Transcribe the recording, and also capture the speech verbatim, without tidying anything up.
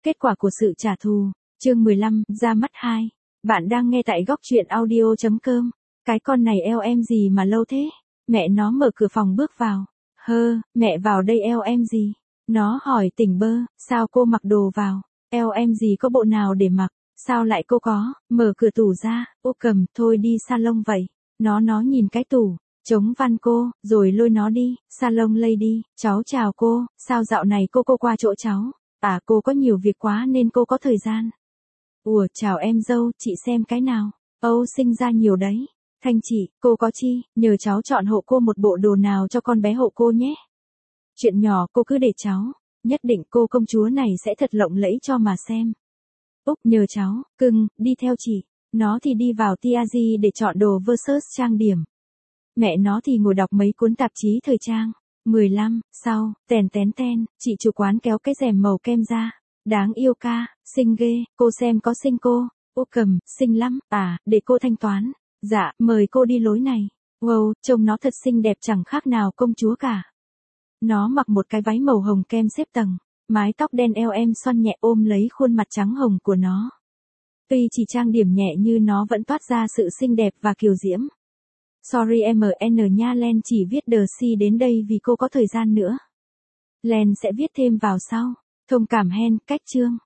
Kết quả của sự trả thù. Chương mười lăm, ra mắt hai. Bạn đang nghe tại góc truyện audio chấm com. Cái con này eo em gì mà lâu thế? Mẹ nó mở cửa phòng bước vào. Hơ, mẹ vào đây eo em gì? Nó hỏi tỉnh bơ, sao cô mặc đồ vào? Eo em gì có bộ nào để mặc? Sao lại cô có? Mở cửa tủ ra, ô cầm, thôi đi salon vậy. Nó nó nhìn cái tủ, chống văn cô, rồi lôi nó đi, salon lady, cháu chào cô, sao dạo này cô cô qua chỗ cháu? À cô có nhiều việc quá nên cô có thời gian. Ủa chào em dâu, chị xem cái nào? Âu sinh ra nhiều đấy. Thanh chị, cô có chi, nhờ cháu chọn hộ cô một bộ đồ nào cho con bé hộ cô nhé. Chuyện nhỏ cô cứ để cháu, nhất định cô công chúa này sẽ thật lộng lẫy cho mà xem. Úc nhờ cháu, cưng, đi theo chị. Nó thì đi vào Tiazi để chọn đồ versus trang điểm. Mẹ nó thì ngồi đọc mấy cuốn tạp chí thời trang. mười lăm, sau, tèn tén ten, chị chủ quán kéo cái rèm màu kem ra. Đáng yêu ca, xinh ghê, cô xem có xinh cô. Ô cầm, xinh lắm, à, để cô thanh toán. Dạ, mời cô đi lối này. Wow, trông nó thật xinh đẹp chẳng khác nào công chúa cả. Nó mặc một cái váy màu hồng kem xếp tầng. Mái tóc đen eo em xoăn nhẹ ôm lấy khuôn mặt trắng hồng của nó. Tuy chỉ trang điểm nhẹ như nó vẫn toát ra sự xinh đẹp và kiều diễm. Sorry em en nha Len chỉ viết the C đến đây vì cô có thời gian nữa. Len sẽ viết thêm vào sau. Thông cảm hen, cách chương.